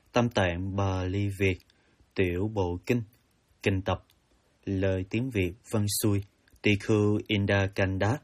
Tâm tạng Bali Việt, tiểu bộ kinh, kinh tập, lời tiếng Việt văn xuôi, Tikhu Indakandat.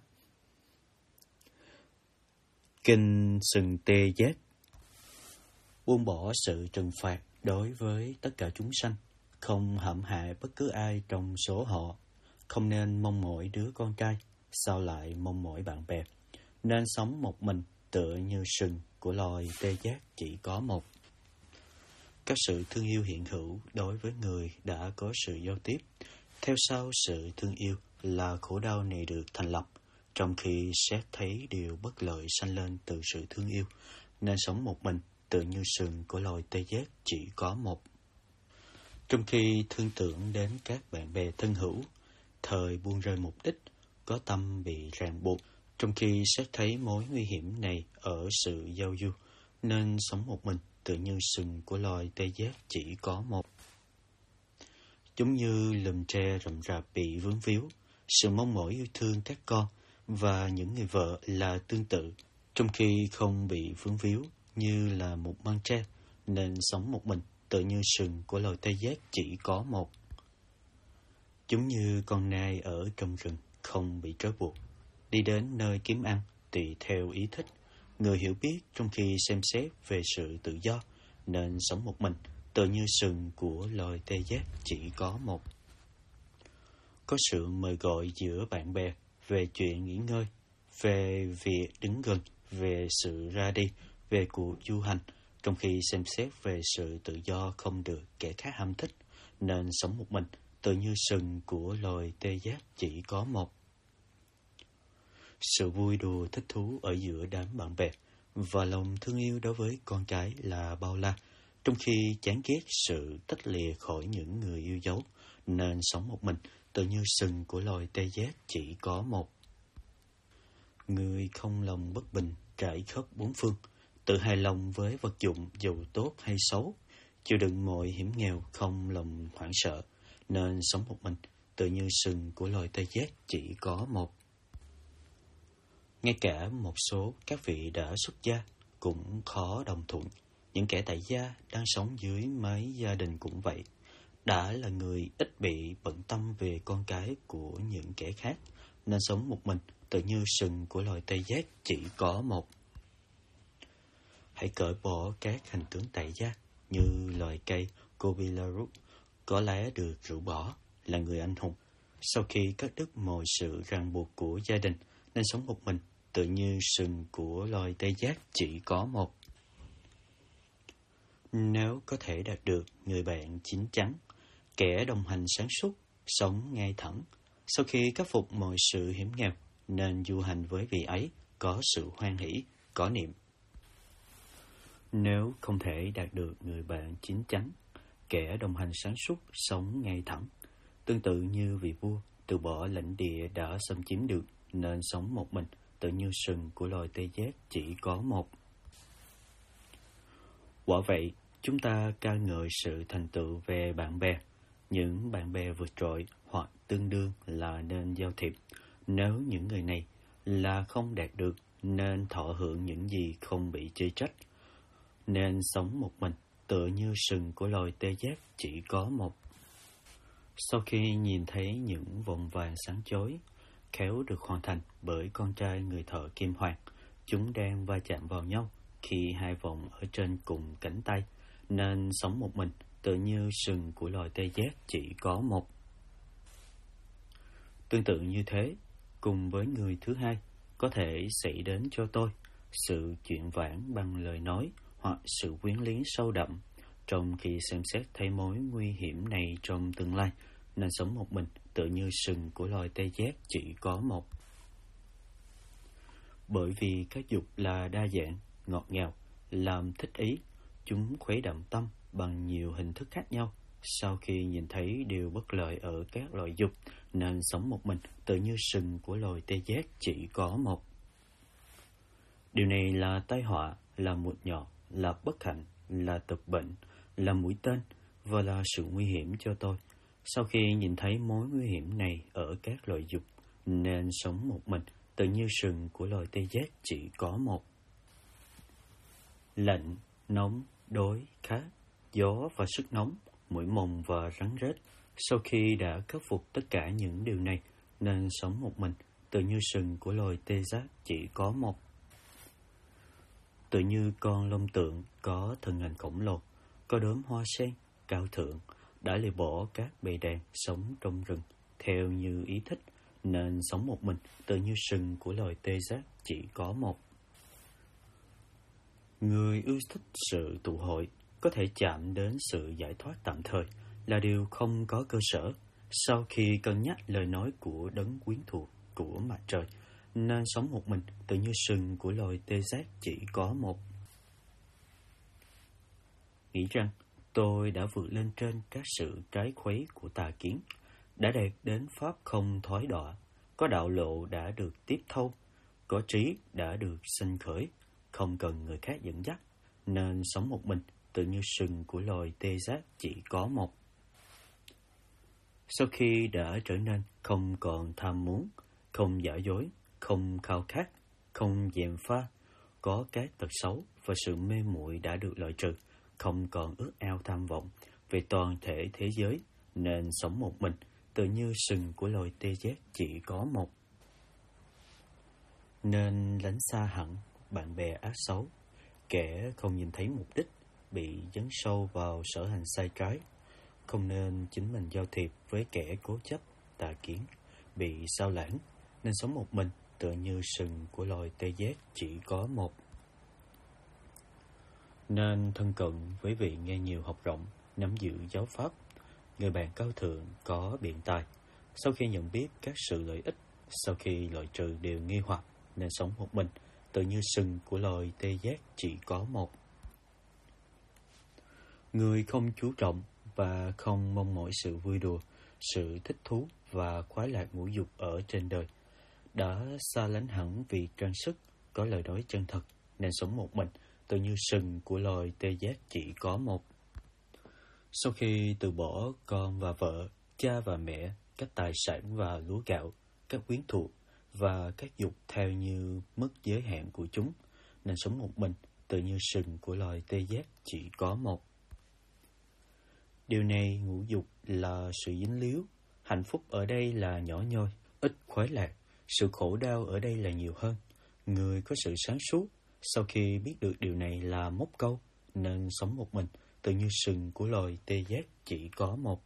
Kinh Sừng Tê Giác. Buông bỏ sự trừng phạt đối với tất cả chúng sanh, không hãm hại bất cứ ai trong số họ, không nên mong mỏi đứa con trai, sao lại mong mỏi bạn bè, nên sống một mình tựa như sừng của loài tê giác chỉ có một. Các sự thương yêu hiện hữu đối với người đã có sự giao tiếp. Theo sau sự thương yêu là khổ đau này được thành lập, trong khi xét thấy điều bất lợi sanh lên từ sự thương yêu, nên sống một mình tự như sừng của loài tê giác chỉ có một. Trong khi thương tưởng đến các bạn bè thân hữu, thời buông rơi mục đích, có tâm bị ràng buộc, trong khi xét thấy mối nguy hiểm này ở sự giao du, nên sống một mình tự như sừng của loài tê giác chỉ có một. Giống như lùm tre rậm rạp bị vướng víu, sự mong mỏi yêu thương các con và những người vợ là tương tự, trong khi không bị vướng víu như là một măng tre, nên sống một mình tự như sừng của loài tê giác chỉ có một. Giống như con nai ở trong rừng không bị trói buộc, đi đến nơi kiếm ăn tùy theo ý thích, người hiểu biết trong khi xem xét về sự tự do, nên sống một mình tự như sừng của loài tê giác chỉ có một. Có sự mời gọi giữa bạn bè về chuyện nghỉ ngơi, về việc đứng gần, về sự ra đi, về cuộc du hành, trong khi xem xét về sự tự do không được kẻ khác ham thích, nên sống một mình tự như sừng của loài tê giác chỉ có một. Sự vui đùa thích thú ở giữa đám bạn bè và lòng thương yêu đối với con cái là bao la, trong khi chán ghét sự tách lìa khỏi những người yêu dấu, nên sống một mình tự như sừng của loài tê giác chỉ có một. Người không lòng bất bình trải khắp bốn phương, tự hài lòng với vật dụng dù tốt hay xấu, chịu đựng mọi hiểm nghèo không lòng hoảng sợ, nên sống một mình tự như sừng của loài tê giác chỉ có một. Ngay cả một số các vị đã xuất gia cũng khó đồng thuận. Những kẻ tại gia đang sống dưới mái gia đình cũng vậy. Đã là người ít bị bận tâm về con cái của những kẻ khác, nên sống một mình tự như sừng của loài tê giác chỉ có một. Hãy cởi bỏ các hình tướng tại gia như loài cây Kobilaruk có lẽ được rũ bỏ, là người anh hùng. Sau khi cắt đứt mọi sự ràng buộc của gia đình, nên sống một mình tự như sừng của loài tê giác chỉ có một. Nếu có thể đạt được người bạn chín chắn, kẻ đồng hành sáng suốt, sống ngay thẳng, sau khi khắc phục mọi sự hiểm nghèo, nên du hành với vị ấy có sự hoan hỷ, có niệm. Nếu không thể đạt được người bạn chín chắn, kẻ đồng hành sáng suốt, sống ngay thẳng, tương tự như vị vua từ bỏ lãnh địa đã xâm chiếm được, nên sống một mình tự như sừng của loài tê giác chỉ có một. Quả vậy, chúng ta ca ngợi sự thành tựu về bạn bè. Những bạn bè vượt trội hoặc tương đương là nên giao thiệp. Nếu những người này là không đạt được, nên thọ hưởng những gì không bị chê trách. Nên sống một mình tựa như sừng của loài tê giác chỉ có một. Sau khi nhìn thấy những vòng vàng sáng chói khéo được hoàn thành bởi con trai người thợ kim hoàng, chúng đang va chạm vào nhau khi hai vòng ở trên cùng cánh tay, nên sống một mình tự như sừng của loài tê giác chỉ có một. Tương tự như thế, cùng với người thứ hai, có thể xảy đến cho tôi sự chuyện vãn bằng lời nói hoặc sự quyến luyến sâu đậm, trong khi xem xét thấy mối nguy hiểm này trong tương lai, nên sống một mình tự như sừng của loài tê giác chỉ có một. Bởi vì các dục là đa dạng, ngọt ngào, làm thích ý, chúng khuấy động tâm bằng nhiều hình thức khác nhau. Sau khi nhìn thấy điều bất lợi ở các loại dục, nên sống một mình tự như sừng của loài tê giác chỉ có một. Điều này là tai họa, là mụn nhọt, là bất hạnh, là tật bệnh, là mũi tên và là sự nguy hiểm cho tôi. Sau khi nhìn thấy mối nguy hiểm này ở các loại dục, nên sống một mình tự như sừng của loài tê giác chỉ có một. Lạnh, nóng, đói, khát, gió và sức nóng, muỗi mồng và rắn rết. Sau khi đã khắc phục tất cả những điều này, nên sống một mình, tự như sừng của loài tê giác chỉ có một. Tự như con long tượng có thân hình khổng lồ, có đốm hoa sen, cao thượng, đã lìa bỏ các bầy đàn sống trong rừng, theo như ý thích, nên sống một mình, tự như sừng của loài tê giác chỉ có một. Người ưa thích sự tụ hội, có thể chạm đến sự giải thoát tạm thời, là điều không có cơ sở, sau khi cân nhắc lời nói của đấng quyến thuộc của mặt trời, nên sống một mình, tự như sừng của loài tê giác chỉ có một. Nghĩ rằng tôi đã vượt lên trên các sự trái khuấy của tà kiến, đã đạt đến pháp không thoái đọa, có đạo lộ đã được tiếp thâu, có trí đã được sinh khởi, không cần người khác dẫn dắt, nên sống một mình, tự như sừng của loài tê giác chỉ có một. Sau khi đã trở nên không còn tham muốn, không giả dối, không khao khát, không gièm pha, có các tật xấu và sự mê muội đã được loại trừ, không còn ước ao tham vọng về toàn thể thế giới, nên sống một mình, tự như sừng của loài tê giác chỉ có một. Nên lánh xa hẳn bạn bè ác xấu, kẻ không nhìn thấy mục đích, bị dấn sâu vào sở hành sai trái. Không nên chính mình giao thiệp với kẻ cố chấp, tà kiến, bị sao lãng, nên sống một mình, tựa như sừng của loài tê giác chỉ có một. Nên thân cận với vị nghe nhiều học rộng, nắm giữ giáo pháp, người bạn cao thượng có biện tài. Sau khi nhận biết các sự lợi ích, sau khi loại trừ điều nghi hoặc, nên sống một mình, tự như sừng của loài tê giác chỉ có một. Người không chú trọng và không mong mỏi sự vui đùa, sự thích thú và khoái lạc ngũ dục ở trên đời, đã xa lánh hẳn vì trang sức, có lời nói chân thật, nên sống một mình, tự như sừng của loài tê giác chỉ có một. Sau khi từ bỏ con và vợ, cha và mẹ, các tài sản và lúa gạo, các quyến thuộc và các dục theo như mức giới hạn của chúng, nên sống một mình, tự như sừng của loài tê giác chỉ có một. Điều này ngũ dục là sự dính líu, hạnh phúc ở đây là nhỏ nhoi, ít khoái lạc, sự khổ đau ở đây là nhiều hơn. Người có sự sáng suốt, sau khi biết được điều này là mốc câu, nên sống một mình, tự như sừng của loài tê giác chỉ có một.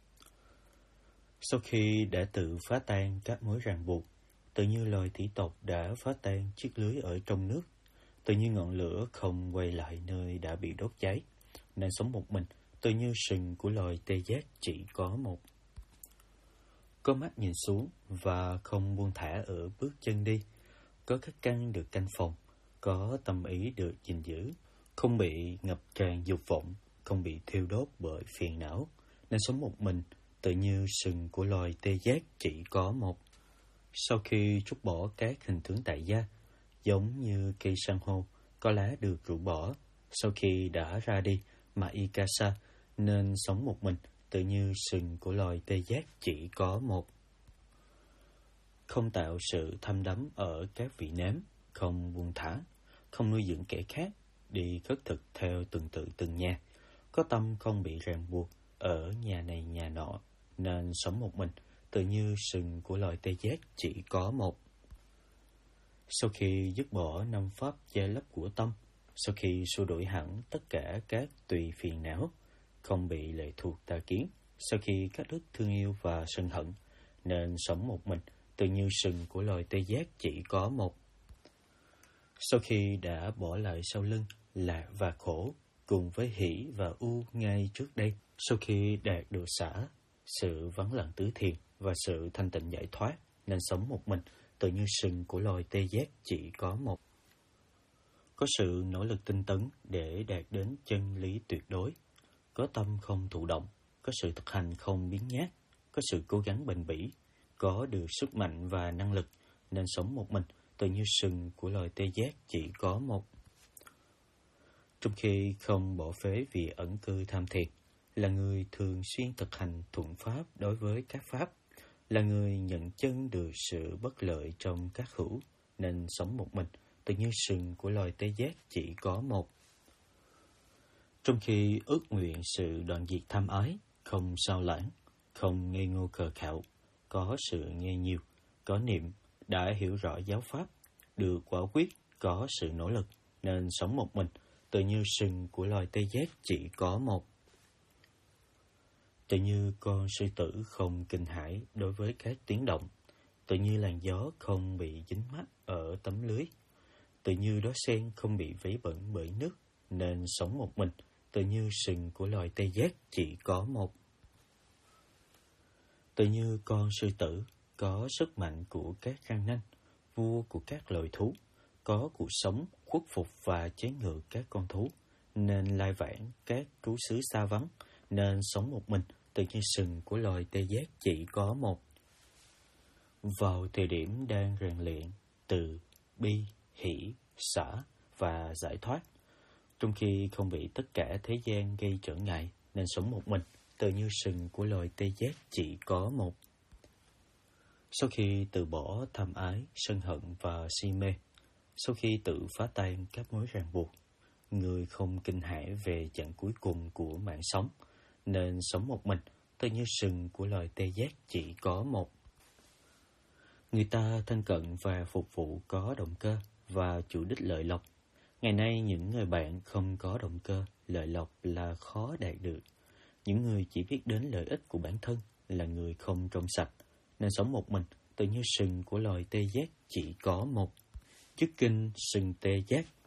Sau khi đã tự phá tan các mối ràng buộc, tự như loài thủy tộc đã phá tan chiếc lưới ở trong nước, tự như ngọn lửa không quay lại nơi đã bị đốt cháy, nên sống một mình, tự như sừng của loài tê giác chỉ có một. Có mắt nhìn xuống và không buông thả ở bước chân đi, có các căn được canh phòng, có tâm ý được gìn giữ, không bị ngập tràn dục vọng, không bị thiêu đốt bởi phiền não, nên sống một mình, tự như sừng của loài tê giác chỉ có một. Sau khi trút bỏ các hình tướng tại gia, giống như cây san hô, có lá được rũ bỏ, sau khi đã ra đi mà Ikasa, nên sống một mình, tự như sừng của loài tê giác chỉ có một. Không tạo sự thâm đắm ở các vị nếm, không buông thả, không nuôi dưỡng kẻ khác, đi khất thực theo tuần tự từng nhà, có tâm không bị ràng buộc ở nhà này nhà nọ, nên sống một mình, tự như sừng của loài tê giác chỉ có một. Sau khi dứt bỏ năm pháp che lấp của tâm, sau khi xua đuổi hẳn tất cả các tùy phiền não, không bị lệ thuộc tà kiến, sau khi cắt đứt thương yêu và sân hận, nên sống một mình, tự như sừng của loài tê giác chỉ có một. Sau khi đã bỏ lại sau lưng lạc và khổ, cùng với hỷ và u ngay trước đây, sau khi đạt được xả, sự vắng lặng tứ thiền và sự thanh tịnh giải thoát, nên sống một mình, tự như sừng của loài tê giác chỉ có một. Có sự nỗ lực tinh tấn để đạt đến chân lý tuyệt đối, có tâm không thụ động, có sự thực hành không biếng nhác, có sự cố gắng bền bỉ, có được sức mạnh và năng lực, nên sống một mình, tự như sừng của loài tê giác chỉ có một. Trong khi không bỏ phế vì ẩn cư tham thiền, là người thường xuyên thực hành thuận pháp đối với các pháp, là người nhận chân được sự bất lợi trong các hữu, nên sống một mình, tự như sừng của loài tê giác chỉ có một. Trong khi ước nguyện sự đoạn diệt tham ái, không sao lãng, không ngây ngô khờ khạo, có sự nghe nhiều, có niệm, đã hiểu rõ giáo pháp, được quả quyết, có sự nỗ lực, nên sống một mình, tự như sừng của loài tê giác chỉ có một. Tự như con sư tử không kinh hãi đối với các tiếng động, tự như làn gió không bị dính mắc ở tấm lưới, tự như đóa sen không bị vấy bẩn bởi nước, nên sống một mình, tự như sừng của loài tê giác chỉ có một. Tự như con sư tử có sức mạnh của các răng nanh, vua của các loài thú, có cuộc sống khuất phục và chế ngự các con thú, nên lai vãng các trú xứ xa vắng, nên sống một mình, tự như sừng của loài tê giác chỉ có một. Vào thời điểm đang rèn luyện từ bi, hỷ, xả và giải thoát, trong khi không bị tất cả thế gian gây trở ngại, nên sống một mình, tự như sừng của loài tê giác chỉ có một. Sau khi từ bỏ tham ái, sân hận và si mê, sau khi tự phá tan các mối ràng buộc, người không kinh hãi về chặng cuối cùng của mạng sống, nên sống một mình, tự như sừng của loài tê giác chỉ có một. Người ta thân cận và phục vụ có động cơ và chủ đích lợi lộc. Ngày nay những người bạn không có động cơ, lợi lộc là khó đạt được. Những người chỉ biết đến lợi ích của bản thân là người không trong sạch, nên sống một mình, tự như sừng của loài tê giác chỉ có một. Trước kinh sừng tê giác